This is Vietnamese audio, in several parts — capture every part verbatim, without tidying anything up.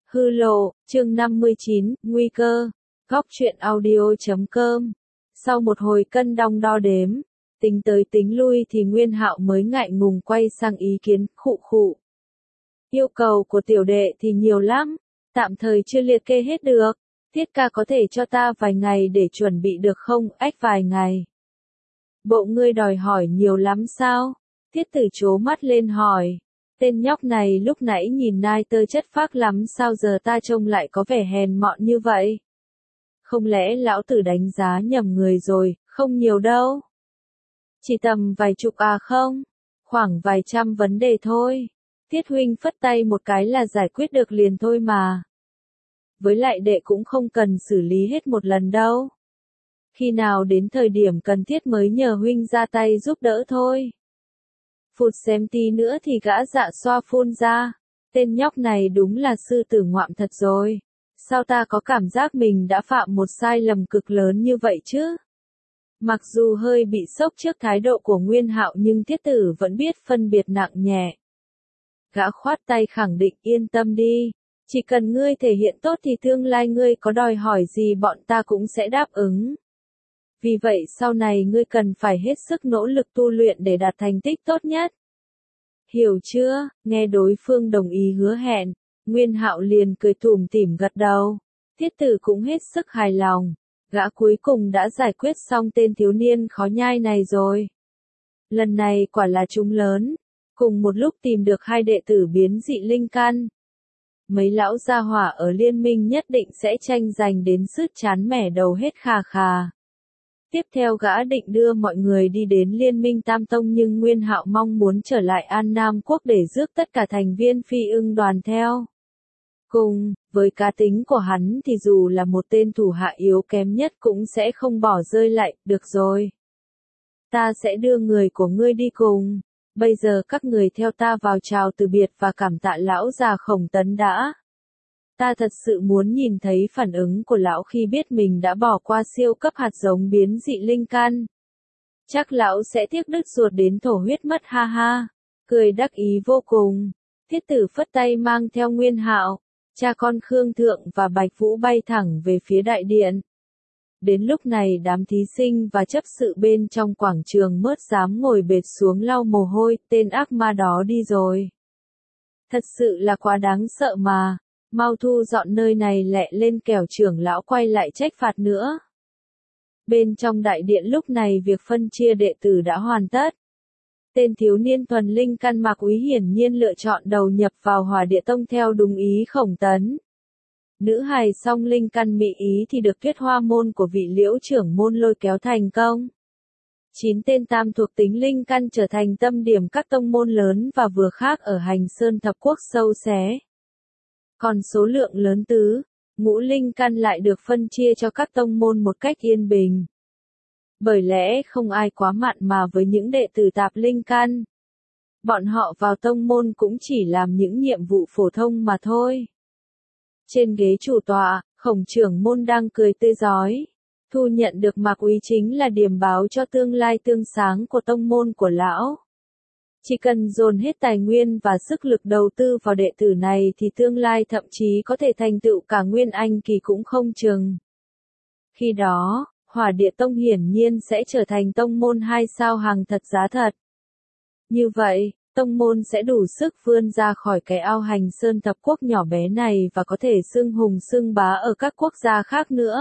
Hư lộ, chương năm mươi chín, nguy cơ. Góc truyện audio chấm com. Sau một hồi cân đong đo đếm, tính tới tính lui thì Nguyên Hạo mới ngại ngùng quay sang ý kiến, khụ khụ. Yêu cầu của tiểu đệ thì nhiều lắm, tạm thời chưa liệt kê hết được. Tiết ca có thể cho ta vài ngày để chuẩn bị được không? Ách vài ngày. Bộ ngươi đòi hỏi nhiều lắm sao? Tiết tử trố mắt lên hỏi. Tên nhóc này lúc nãy nhìn nai tơ chất phác lắm, sao giờ ta trông lại có vẻ hèn mọn như vậy? Không lẽ lão tử đánh giá nhầm người rồi? Không nhiều đâu. Chỉ tầm vài chục à không? Khoảng vài trăm vấn đề thôi. Tiết huynh phất tay một cái là giải quyết được liền thôi mà. Với lại đệ cũng không cần xử lý hết một lần đâu. Khi nào đến thời điểm cần thiết mới nhờ huynh ra tay giúp đỡ thôi. Phụt xem tí nữa thì gã dạ xoa phun ra. Tên nhóc này đúng là sư tử ngoạm thật rồi. Sao ta có cảm giác mình đã phạm một sai lầm cực lớn như vậy chứ? Mặc dù hơi bị sốc trước thái độ của Nguyên Hạo nhưng Tiết tử vẫn biết phân biệt nặng nhẹ. Gã khoát tay khẳng định yên tâm đi. Chỉ cần ngươi thể hiện tốt thì tương lai ngươi có đòi hỏi gì bọn ta cũng sẽ đáp ứng. Vì vậy sau này ngươi cần phải hết sức nỗ lực tu luyện để đạt thành tích tốt nhất. Hiểu chưa? Nghe đối phương đồng ý hứa hẹn, Nguyên Hạo liền cười tủm tỉm gật đầu. Tiết tử cũng hết sức hài lòng. Gã cuối cùng đã giải quyết xong tên thiếu niên khó nhai này rồi. Lần này quả là trúng lớn. Cùng một lúc tìm được hai đệ tử biến dị linh căn. Mấy lão gia hỏa ở liên minh nhất định sẽ tranh giành đến sứt chán mẻ đầu hết khà khà. Tiếp theo gã định đưa mọi người đi đến Liên minh Tam Tông nhưng Nguyên Hạo mong muốn trở lại An Nam Quốc để rước tất cả thành viên phi ưng đoàn theo. Cùng, với cá tính của hắn thì dù là một tên thủ hạ yếu kém nhất cũng sẽ không bỏ rơi lại, được rồi. Ta sẽ đưa người của ngươi đi cùng. Bây giờ các người theo ta vào chào từ biệt và cảm tạ lão già Khổng Tấn đã. Ta thật sự muốn nhìn thấy phản ứng của lão khi biết mình đã bỏ qua siêu cấp hạt giống biến dị linh căn. Chắc lão sẽ tiếc đứt ruột đến thổ huyết mất ha ha. Cười đắc ý vô cùng. Tiết tử phất tay mang theo Nguyên Hạo, cha con Khương Thượng và Bạch Vũ bay thẳng về phía đại điện. Đến lúc này đám thí sinh và chấp sự bên trong quảng trường mớt dám ngồi bệt xuống lau mồ hôi, tên ác ma đó đi rồi. Thật sự là quá đáng sợ mà. Mau thu dọn nơi này lẹ lên kẻo trưởng lão quay lại trách phạt nữa. Bên trong đại điện lúc này việc phân chia đệ tử đã hoàn tất. Tên thiếu niên thuần linh căn Mạc Úy hiển nhiên lựa chọn đầu nhập vào Hỏa Địa Tông theo đúng ý Khổng Tấn. Nữ hài song linh căn Mỹ Ý thì được Tuyết Hoa môn của vị Liễu trưởng môn lôi kéo thành công. Chín tên tam thuộc tính linh căn trở thành tâm điểm các tông môn lớn và vừa khác ở Hành Sơn thập quốc sâu xé. Còn số lượng lớn tứ, ngũ linh căn lại được phân chia cho các tông môn một cách yên bình. Bởi lẽ không ai quá mặn mà với những đệ tử tạp linh căn. Bọn họ vào tông môn cũng chỉ làm những nhiệm vụ phổ thông mà thôi. Trên ghế chủ tọa, Khổng trưởng môn đang cười tươi rói. Thu nhận được Mạc Úy chính là điểm báo cho tương lai tươi sáng của tông môn của lão. Chỉ cần dồn hết tài nguyên và sức lực đầu tư vào đệ tử này thì tương lai thậm chí có thể thành tựu cả Nguyên Anh kỳ cũng không chừng. Khi đó, Hỏa Địa Tông hiển nhiên sẽ trở thành tông môn hai sao hàng thật giá thật. Như vậy, tông môn sẽ đủ sức vươn ra khỏi cái ao Hành Sơn thập quốc nhỏ bé này và có thể xưng hùng xưng bá ở các quốc gia khác nữa.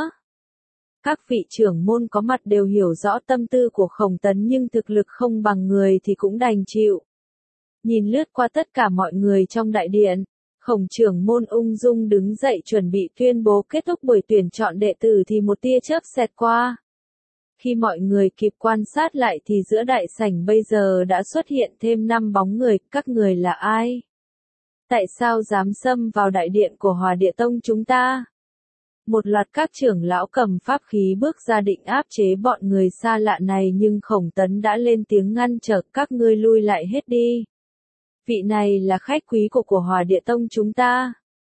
Các vị trưởng môn có mặt đều hiểu rõ tâm tư của Khổng Tấn nhưng thực lực không bằng người thì cũng đành chịu. Nhìn lướt qua tất cả mọi người trong đại điện, Khổng trưởng môn ung dung đứng dậy chuẩn bị tuyên bố kết thúc buổi tuyển chọn đệ tử thì một tia chớp xẹt qua. Khi mọi người kịp quan sát lại thì giữa đại sảnh bây giờ đã xuất hiện thêm năm bóng người, các người là ai? Tại sao dám xâm vào đại điện của Hỏa Địa Tông chúng ta? Một loạt các trưởng lão cầm pháp khí bước ra định áp chế bọn người xa lạ này nhưng Khổng Tấn đã lên tiếng ngăn trở, các ngươi lui lại hết đi. Vị này là khách quý của của Hỏa Địa Tông chúng ta.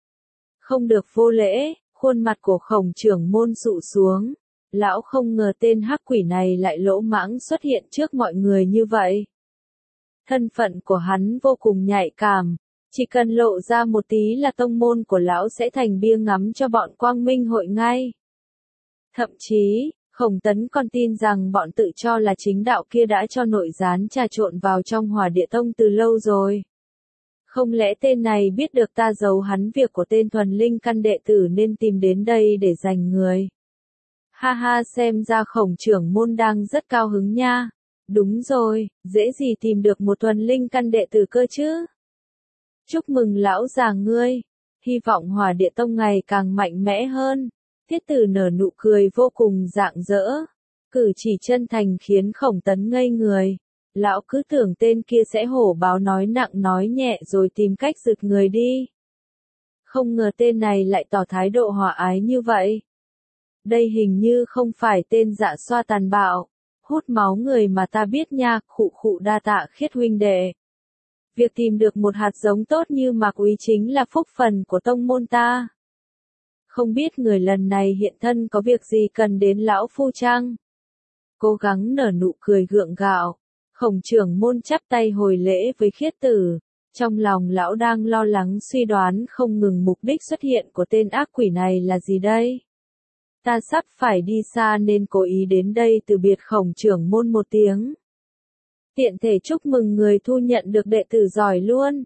Không được vô lễ, khuôn mặt của Khổng trưởng môn sụ xuống. Lão không ngờ tên hắc quỷ này lại lỗ mãng xuất hiện trước mọi người như vậy. Thân phận của hắn vô cùng nhạy cảm. Chỉ cần lộ ra một tí là tông môn của lão sẽ thành bia ngắm cho bọn Quang Minh hội ngay. Thậm chí, Khổng Tấn còn tin rằng bọn tự cho là chính đạo kia đã cho nội gián trà trộn vào trong Hỏa Địa Tông từ lâu rồi. Không lẽ tên này biết được ta giấu hắn việc của tên thuần linh căn đệ tử nên tìm đến đây để giành người. Ha ha, xem ra Khổng trưởng môn đang rất cao hứng nha. Đúng rồi, dễ gì tìm được một thuần linh căn đệ tử cơ chứ. Chúc mừng lão già ngươi, hy vọng Hỏa Địa Tông ngày càng mạnh mẽ hơn. Thiết Tử nở nụ cười vô cùng rạng rỡ, cử chỉ chân thành khiến Khổng Tấn ngây người. Lão cứ tưởng tên kia sẽ hổ báo nói nặng nói nhẹ rồi tìm cách rực người đi. Không ngờ tên này lại tỏ thái độ hòa ái như vậy. Đây hình như không phải tên Dạ Xoa tàn bạo, hút máu người mà ta biết nha, khụ khụ, đa tạ Khiết huynh đệ. Việc tìm được một hạt giống tốt như Mạc Úy chính là phúc phần của tông môn ta. Không biết người lần này hiện thân có việc gì cần đến lão phu chăng? Cố gắng nở nụ cười gượng gạo, Khổng trưởng môn chắp tay hồi lễ với Khiết Tử. Trong lòng lão đang lo lắng suy đoán không ngừng mục đích xuất hiện của tên ác quỷ này là gì đây? Ta sắp phải đi xa nên cố ý đến đây từ biệt Khổng trưởng môn một tiếng. Tiện thể chúc mừng người thu nhận được đệ tử giỏi luôn.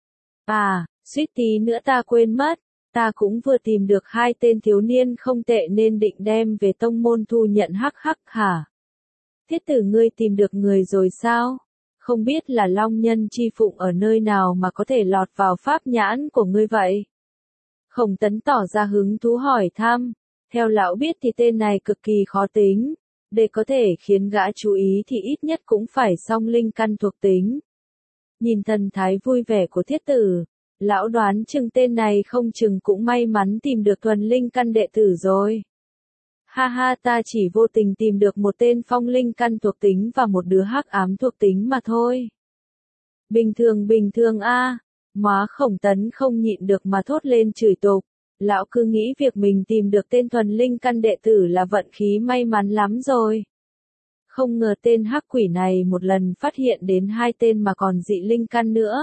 À, suýt tí nữa ta quên mất. Ta cũng vừa tìm được hai tên thiếu niên không tệ nên định đem về tông môn thu nhận hắc hắc hả? Thiết Tử ngươi tìm được người rồi sao? Không biết là Long Nhân Chi Phụng ở nơi nào mà có thể lọt vào pháp nhãn của ngươi vậy? Khổng Tấn tỏ ra hứng thú hỏi thăm. Theo lão biết thì tên này cực kỳ khó tính. Để có thể khiến gã chú ý thì ít nhất cũng phải song linh căn thuộc tính. Nhìn thần thái vui vẻ của Thiết Tử, lão đoán chừng tên này không chừng cũng may mắn tìm được thuần linh căn đệ tử rồi. Ha ha, ta chỉ vô tình tìm được một tên phong linh căn thuộc tính và một đứa hắc ám thuộc tính mà thôi. Bình thường bình thường a, à. Má Khổng Tấn không nhịn được mà thốt lên chửi tục. Lão cứ nghĩ việc mình tìm được tên thuần linh căn đệ tử là vận khí may mắn lắm rồi. Không ngờ tên hắc quỷ này một lần phát hiện đến hai tên mà còn dị linh căn nữa.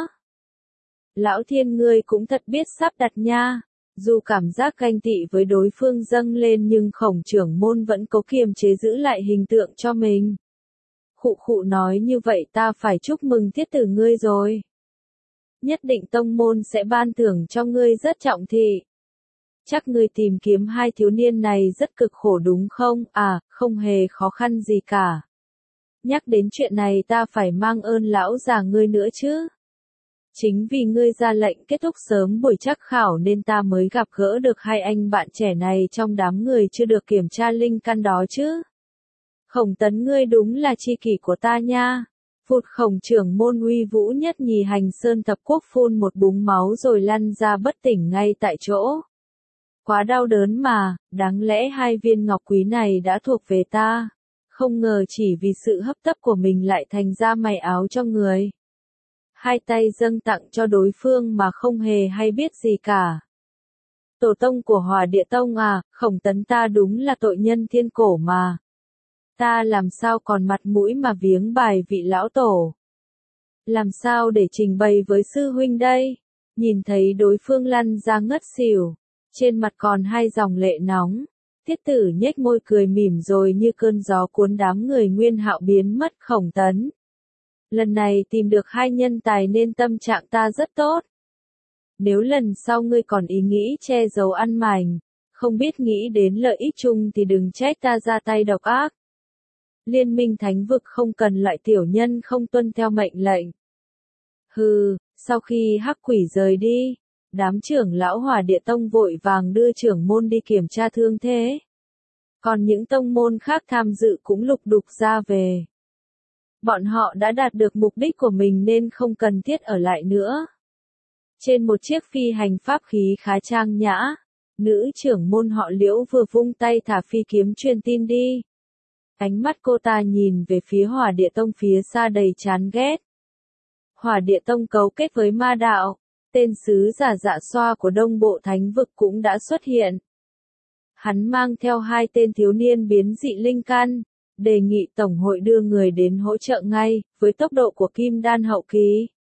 Lão Thiên ngươi cũng thật biết sắp đặt nha. Dù cảm giác ganh tị với đối phương dâng lên nhưng Khổng trưởng môn vẫn cố kiềm chế giữ lại hình tượng cho mình. Khụ khụ, nói như vậy ta phải chúc mừng Thiết Tử ngươi rồi. Nhất định tông môn sẽ ban thưởng cho ngươi rất trọng thị. Chắc ngươi tìm kiếm hai thiếu niên này rất cực khổ đúng không? À, không hề khó khăn gì cả. Nhắc đến chuyện này ta phải mang ơn lão già ngươi nữa chứ. Chính vì ngươi ra lệnh kết thúc sớm buổi trắc khảo nên ta mới gặp gỡ được hai anh bạn trẻ này trong đám người chưa được kiểm tra linh căn đó chứ. Khổng Tấn ngươi đúng là tri kỷ của ta nha. Phụt, Khổng trưởng môn uy vũ nhất nhì hành sơn thập quốc phun một búng máu rồi lăn ra bất tỉnh ngay tại chỗ. Quá đau đớn mà, đáng lẽ hai viên ngọc quý này đã thuộc về ta. Không ngờ chỉ vì sự hấp tấp của mình lại thành ra mày áo cho người. Hai tay dâng tặng cho đối phương mà không hề hay biết gì cả. Tổ tông của Hỏa Địa Tông à, Khổng Tấn ta đúng là tội nhân thiên cổ mà. Ta làm sao còn mặt mũi mà viếng bài vị lão tổ. Làm sao để trình bày với sư huynh đây? Nhìn thấy đối phương lăn ra ngất xỉu. Trên mặt còn hai dòng lệ nóng. Thiết Tử nhếch môi cười mỉm rồi như cơn gió cuốn đám người Nguyên Hạo biến mất. Khổng Tấn, lần này tìm được hai nhân tài nên tâm trạng ta rất tốt. Nếu lần sau ngươi còn ý nghĩ che giấu ăn mành, không biết nghĩ đến lợi ích chung thì đừng trách ta ra tay độc ác. Liên minh thánh vực không cần loại tiểu nhân không tuân theo mệnh lệnh. Hừ, sau khi hắc quỷ rời đi, đám trưởng lão Hỏa Địa Tông vội vàng đưa trưởng môn đi kiểm tra thương thế. Còn những tông môn khác tham dự cũng lục đục ra về. Bọn họ đã đạt được mục đích của mình nên không cần thiết ở lại nữa. Trên một chiếc phi hành pháp khí khá trang nhã, nữ trưởng môn họ Liễu vừa vung tay thả phi kiếm truyền tin đi. Ánh mắt cô ta nhìn về phía Hỏa Địa Tông phía xa đầy chán ghét. Hỏa Địa Tông cấu kết với ma đạo, tên sứ giả Dạ Xoa của Đông Bộ Thánh Vực cũng đã xuất hiện. Hắn mang theo hai tên thiếu niên biến dị linh căn, đề nghị Tổng hội đưa người đến hỗ trợ ngay, với tốc độ của Kim Đan hậu kỳ.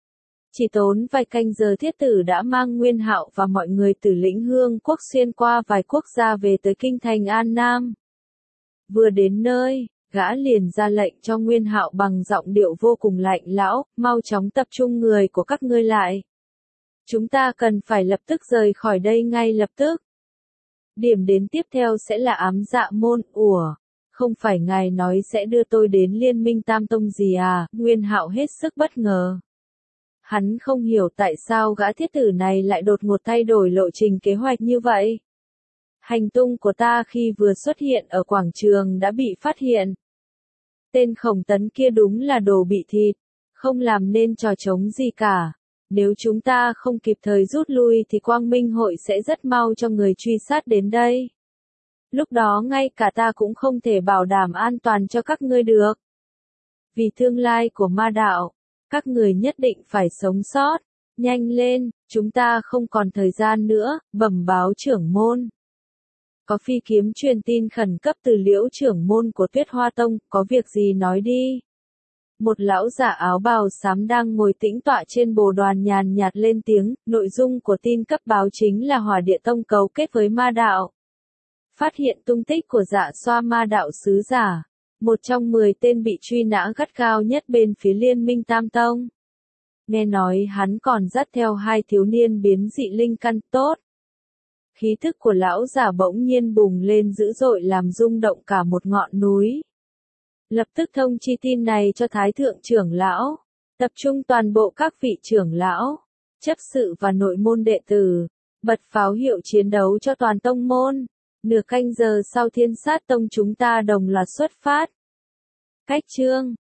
Chỉ tốn vài canh giờ Thiết Tử đã mang Nguyên Hạo và mọi người từ Lĩnh Hương quốc xuyên qua vài quốc gia về tới kinh thành An Nam. Vừa đến nơi, gã liền ra lệnh cho Nguyên Hạo bằng giọng điệu vô cùng lạnh lẽo, mau chóng tập trung người của các ngươi lại. Chúng ta cần phải lập tức rời khỏi đây ngay lập tức. Điểm đến tiếp theo sẽ là Ám Dạ Môn. Ủa, không phải ngài nói sẽ đưa tôi đến Liên minh Tam Tông gì à? Nguyên Hạo hết sức bất ngờ. Hắn không hiểu tại sao gã Thiết Tử này lại đột ngột thay đổi lộ trình kế hoạch như vậy. Hành tung của ta khi vừa xuất hiện ở quảng trường đã bị phát hiện. Tên Khổng Tấn kia đúng là đồ bị thịt, không làm nên trò trống gì cả. Nếu chúng ta không kịp thời rút lui thì Quang Minh hội sẽ rất mau cho người truy sát đến đây. Lúc đó ngay cả ta cũng không thể bảo đảm an toàn cho các ngươi được. Vì tương lai của ma đạo, các người nhất định phải sống sót. Nhanh lên, chúng ta không còn thời gian nữa, bẩm báo trưởng môn. Có phi kiếm truyền tin khẩn cấp từ Liễu trưởng môn của Tuyết Hoa Tông, có việc gì nói đi. Một lão giả áo bào xám đang ngồi tĩnh tọa trên bồ đoàn nhàn nhạt lên tiếng, nội dung của tin cấp báo chính là Hỏa Địa Tông cấu kết với ma đạo. Phát hiện tung tích của Dạ Xoa ma đạo sứ giả, một trong mười tên bị truy nã gắt gao nhất bên phía Liên minh Tam Tông. Nghe nói hắn còn dắt theo hai thiếu niên biến dị linh căn tốt. Khí thức của lão giả bỗng nhiên bùng lên dữ dội làm rung động cả một ngọn núi. Lập tức thông chi tin này cho Thái Thượng trưởng lão, tập trung toàn bộ các vị trưởng lão, chấp sự và nội môn đệ tử, bật pháo hiệu chiến đấu cho toàn tông môn. Nửa canh giờ sau Thiên Sát Tông chúng ta đồng loạt xuất phát. Cách chương